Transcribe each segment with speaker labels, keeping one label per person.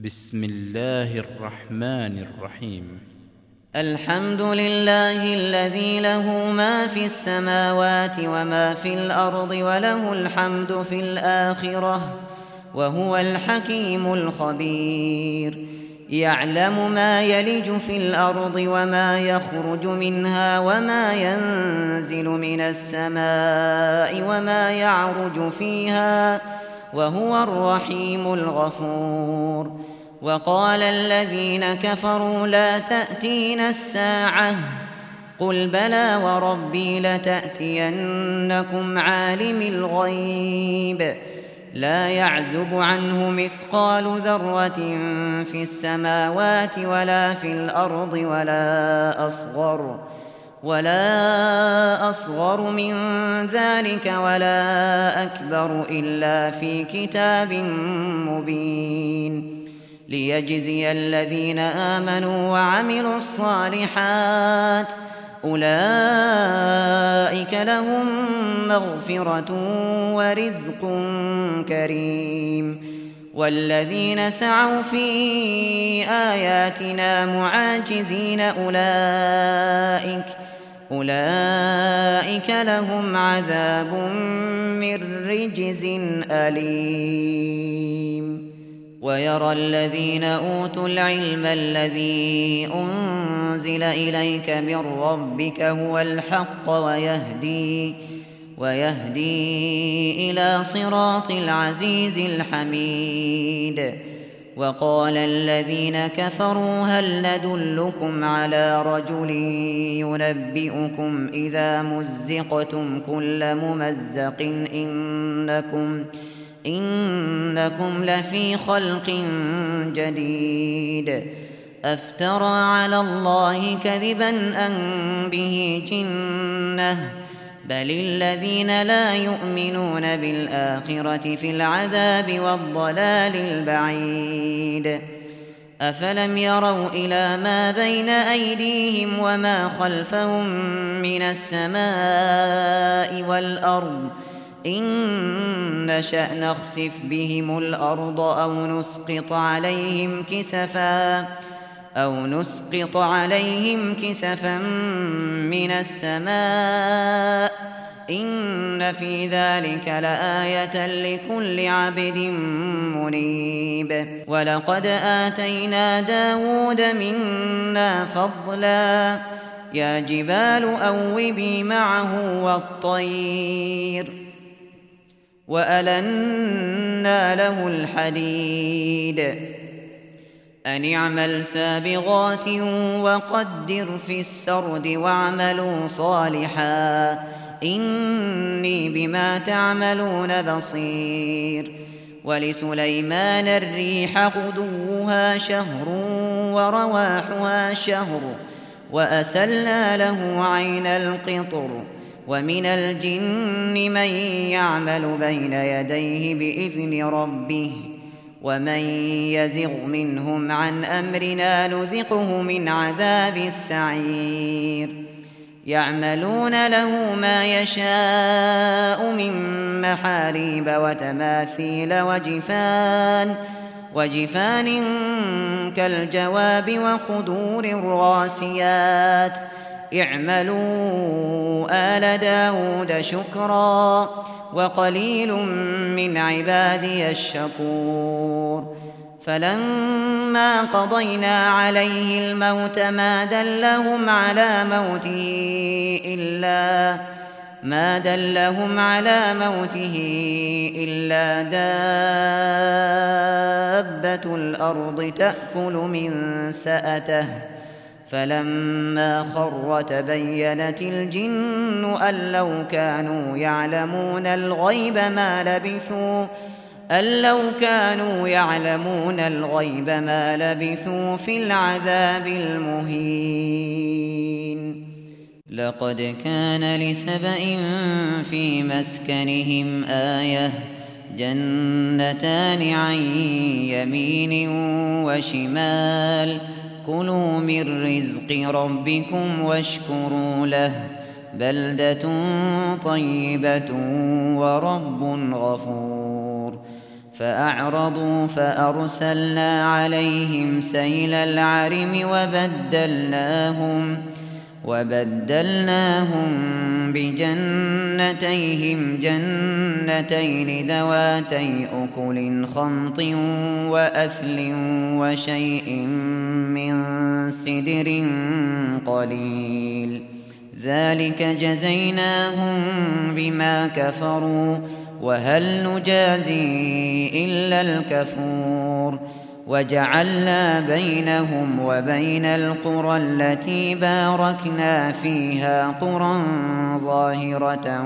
Speaker 1: بسم الله الرحمن الرحيم.
Speaker 2: الحمد لله الذي له ما في السماوات وما في الأرض وله الحمد في الآخرة وهو الحكيم الخبير. يعلم ما يلج في الأرض وما يخرج منها وما ينزل من السماء وما يعرج فيها وهو الرحيم الغفور. وقال الذين كفروا لا تأتينا الساعة قل بلى وربي لتأتينكم عالم الغيب لا يعزب عنه مثقال ذرة في السماوات ولا في الأرض ولا أصغر من ذلك ولا أكبر إلا في كتاب مبين. ليجزي الذين آمنوا وعملوا الصالحات أولئك لهم مغفرة ورزق كريم. والذين سعوا في آياتنا معاجزين أولئك لهم عذاب من رجز أليم. ويرى الذين أوتوا العلم الذي أنزل إليك من ربك هو الحق ويهدي إلى صراط العزيز الحميد. وقال الذين كفروا هل ندلكم على رجل ينبئكم إذا مزقتم كل ممزق إنكم لفي خلق جديد. أفترى على الله كذبا أم به جنة بل الذين لا يؤمنون بالآخرة في العذاب والضلال البعيد. أفلم يروا إلى ما بين أيديهم وما خلفهم من السماء والأرض إن نشأ نخسف بهم الأرض أو نسقط عليهم كسفا من السماء إن في ذلك لآية لكل عبد منيب. ولقد آتينا داود منا فضلا يا جبال أوبي معه والطير وألنا له الحديد أن اعمل سابغات وقدر في السرد واعملوا صالحا إني بما تعملون بصير. ولسليمان الريح غدوها شهر ورواحها شهر وأسلنا له عين القطر. ومن الجن من يعمل بين يديه بإذن ربه ومن يزغ منهم عن أمرنا نذقه من عذاب السعير. يعملون له ما يشاء من محاريب وتماثيل وجفان كالجواب وقدور الراسيات اعملوا آل داود شكرا وقليل من عبادي الشكور. فلما قضينا عليه الموت ما دلهم على موته إلا دابة الأرض تأكل من سأته فلما خر تبينت الجن أن لو كانوا يعلمون الغيب ما لبثوا في العذاب المهين. لقد كان لسبإ في مسكنهم آية جنتان عن يمين وشمال كلوا من رزق ربكم واشكروا له بلدة طيبة ورب غفور. فأعرضوا فأرسلنا عليهم سيل العرم وبدلناهم بجنتيهم جنتين ذواتي أكل خمط وأثل وشيء من سدر قليل ذلك جزيناهم بما كفروا وهل نجازي إلا الكفور وجعلنا بينهم وبين القرى التي باركنا فيها قرى ظاهرة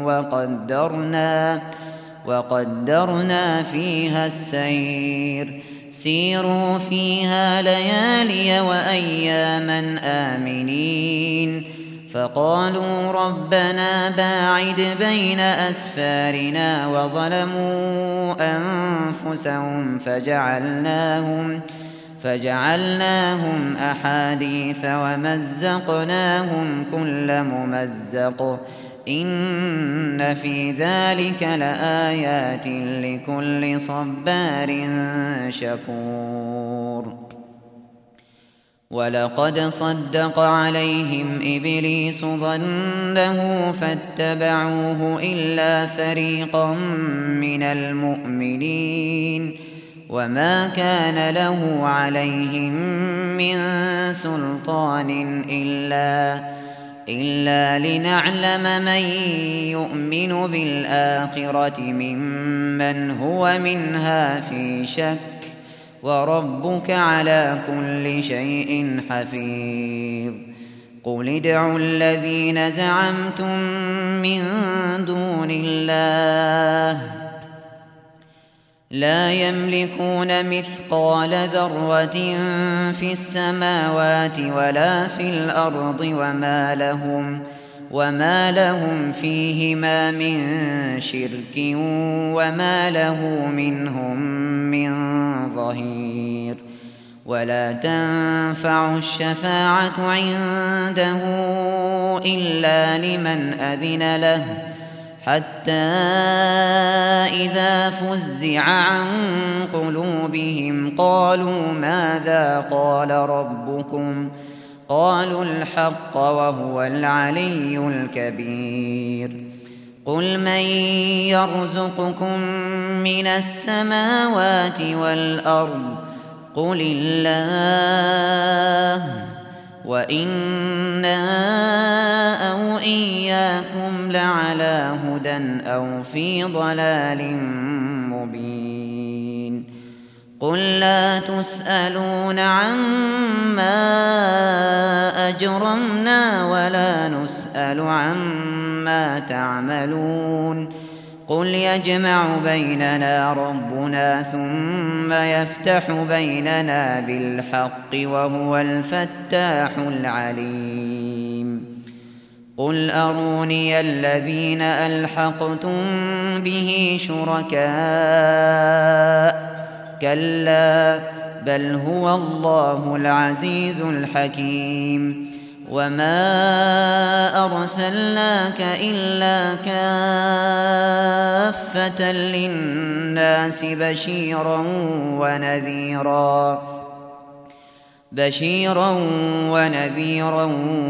Speaker 2: وقدرنا فيها السير سيروا فيها ليالي وأياما آمنين فقالوا ربنا باعد بين أسفارنا وظلموا أنفسهم فجعلناهم أحاديث ومزقناهم كل ممزق إن في ذلك لآيات لكل صبار شكور ولقد صدق عليهم إبليس ظنه فاتبعوه إلا فريقا من المؤمنين وما كان له عليهم من سلطان إلا لنعلم من يؤمن بالآخرة ممن هو منها في شك وربك على كل شيء حفيظ قل ادعوا الذين زعمتم من دون الله لا يملكون مثقال ذرة في السماوات ولا في الأرض وما لهم فيهما من شرك وما له منهم من ظهير ولا تنفع الشفاعة عنده إلا لمن أذن له حتى إذا فزع عن قلوبهم قالوا ماذا قال ربكم قالوا الحق وهو العلي الكبير قل من يرزقكم من السماوات والأرض قل الله وإنا أو إياكم لعلى هدى أو في ضلال مبين قل لا تسألون عما أجرمنا ولا نسأل عما تعملون قل يجمع بيننا ربنا ثم يفتح بيننا بالحق وهو الفتاح العليم قل أروني الذين ألحقتم به شركاء كلا بل هو الله العزيز الحكيم وما أرسلناك إلا كافة للناس بشيرا ونذيرا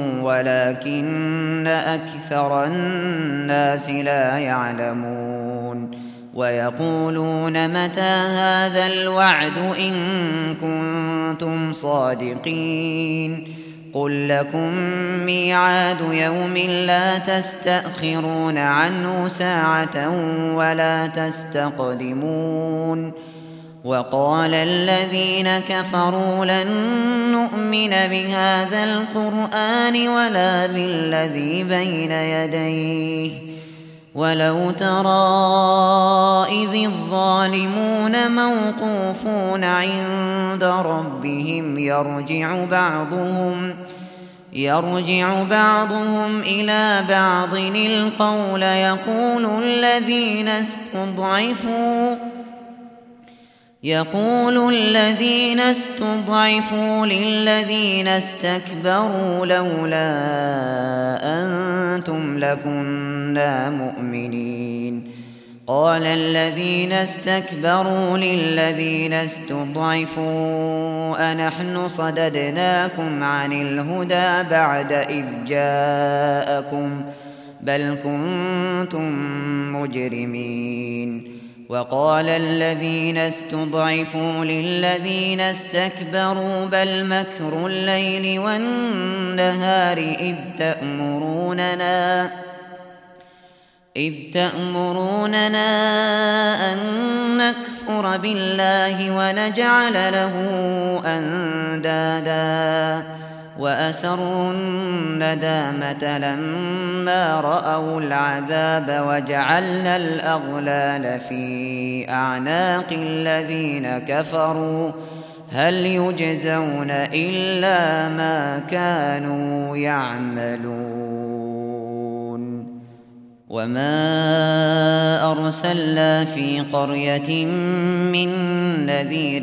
Speaker 2: ولكن أكثر الناس لا يعلمون ويقولون متى هذا الوعد إن كنتم صادقين قل لكم ميعاد يوم لا تستأخرون عنه ساعة ولا تستقدمون وقال الذين كفروا لن نؤمن بهذا القرآن ولا بالذي بين يديه ولو ترى إذ الظالمون موقوفون عند ربهم يرجع بعضهم إلى بعض القول يقول الذين استضعفوا للذين استكبروا لولا أنتم لكنا مؤمنين قال الذين استكبروا للذين استضعفوا أنحن صددناكم عن الهدى بعد إذ جاءكم بل كنتم مجرمين وقال الذين استضعفوا للذين استكبروا بل مكر الليل والنهار إذ تأمروننا أن نكفر بالله ونجعل له أندادا وأسروا الندامة لما رأوا العذاب وجعلنا الأغلال في أعناق الذين كفروا هل يجزون إلا ما كانوا يعملون وما أرسلنا في قرية من نذير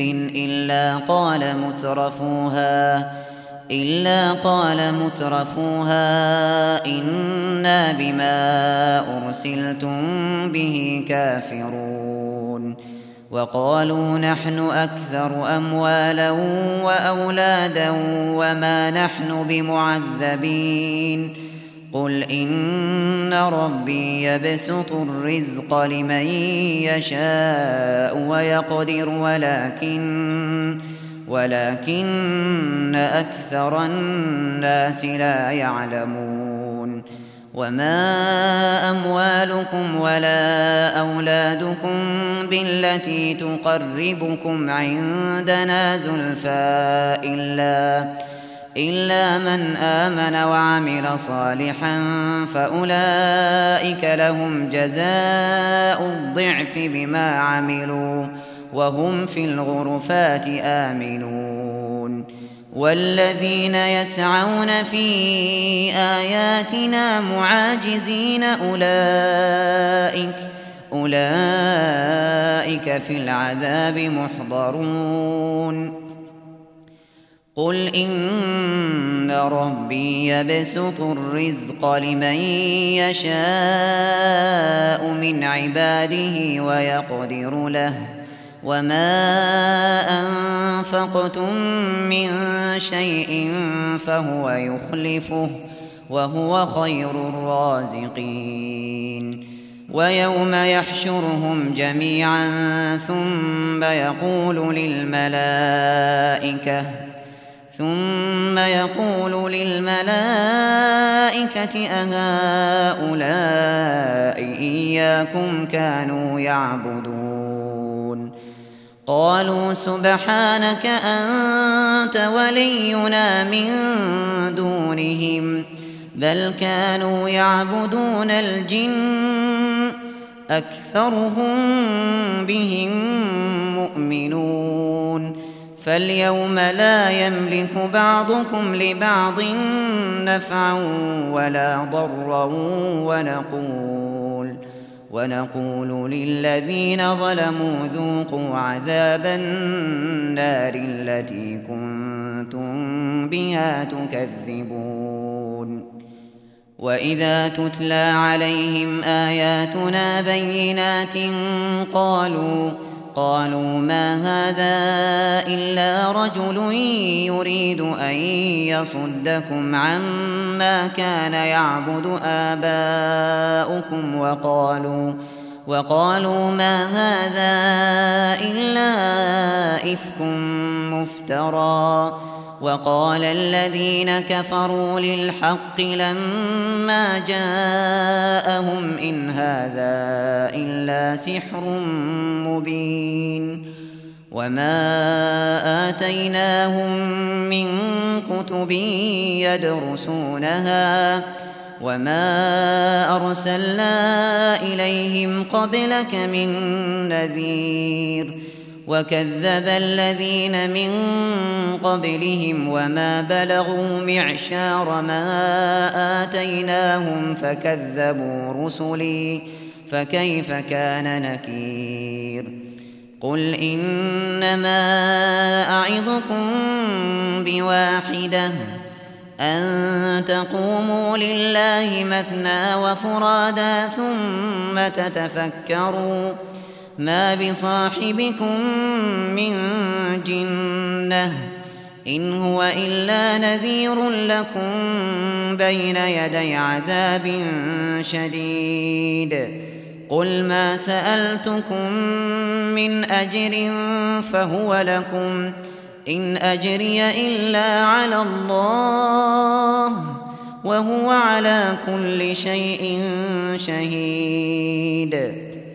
Speaker 2: إلا قال مترفوها إنا بما أرسلتم به كافرون وقالوا نحن أكثر أموالا وأولادا وما نحن بمعذبين قل إن ربي يبسط الرزق لمن يشاء ويقدر ولكن أكثر الناس لا يعلمون وما أموالكم ولا أولادكم بالتي تقربكم عندنا زلفى إلا من آمن وعمل صالحا فأولئك لهم جزاء الضعف بما عملوا وهم في الغرفات آمنون والذين يسعون في آياتنا معاجزين أولئك في العذاب محضرون قل إن ربي يبسط الرزق لمن يشاء من عباده ويقدر له وما أنفقتم من شيء فهو يخلفه وهو خير الرازقين ويوم يحشرهم جميعا ثم يقول للملائكة أهؤلاء إياكم كانوا يعبدون قالوا سبحانك أنت ولينا من دونهم بل كانوا يعبدون الجن أكثرهم بهم مؤمنون فاليوم لا يملك بعضكم لبعض نفعا ولا ضرا ونقول للذين ظلموا ذوقوا عذاب النار التي كنتم بها تكذبون وإذا تتلى عليهم آياتنا بينات قالوا ما هذا إلا رجل يريد أن يصدكم عما كان يعبد آباؤكم وقالوا ما هذا إلا إفك مفترى وقال الذين كفروا للحق لما جاءهم إن هذا إلا سحر مبين وما آتيناهم من كتب يدرسونها وما أرسلنا إليهم قبلك من نذير وكذب الذين من قبلهم وما بلغوا معشار ما آتيناهم فكذبوا رسلي فكيف كان نكير قل إنما أعظكم بواحدة أن تقوموا لله مثنى وفرادا ثم تتفكروا ما بصاحبكم من جنة إن هو إلا نذير لكم بين يدي عذاب شديد قل ما سألتكم من أجر فهو لكم إن أجري إلا على الله وهو على كل شيء شهيد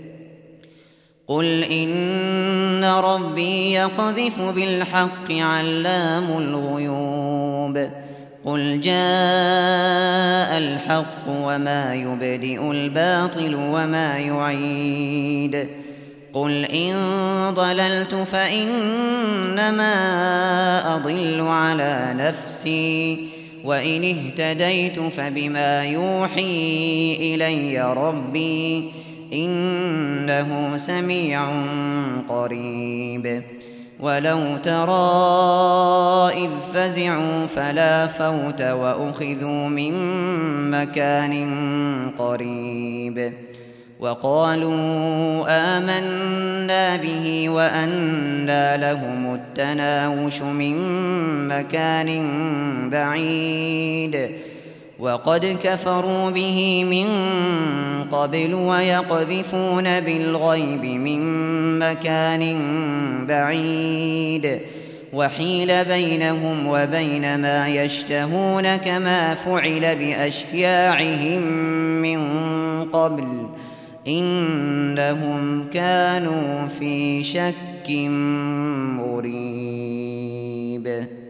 Speaker 2: قل إن ربي يقذف بالحق علام الغيوب قل جاء الحق وما يبدئ الباطل وما يعيد قل إن ضللت فإنما أضل على نفسي وإن اهتديت فبما يوحي إلي ربي إنه سميع قريب ولو ترى إذ فزعوا فلا فوت وأخذوا من مكان قريب وقالوا آمنا به وأنى لهم التناوش من مكان بعيد وقد كفروا به من قبل ويقذفون بالغيب من مكان بعيد وحيل بينهم وبين ما يشتهون كما فعل بأشياعهم من قبل إنهم كانوا في شك مريب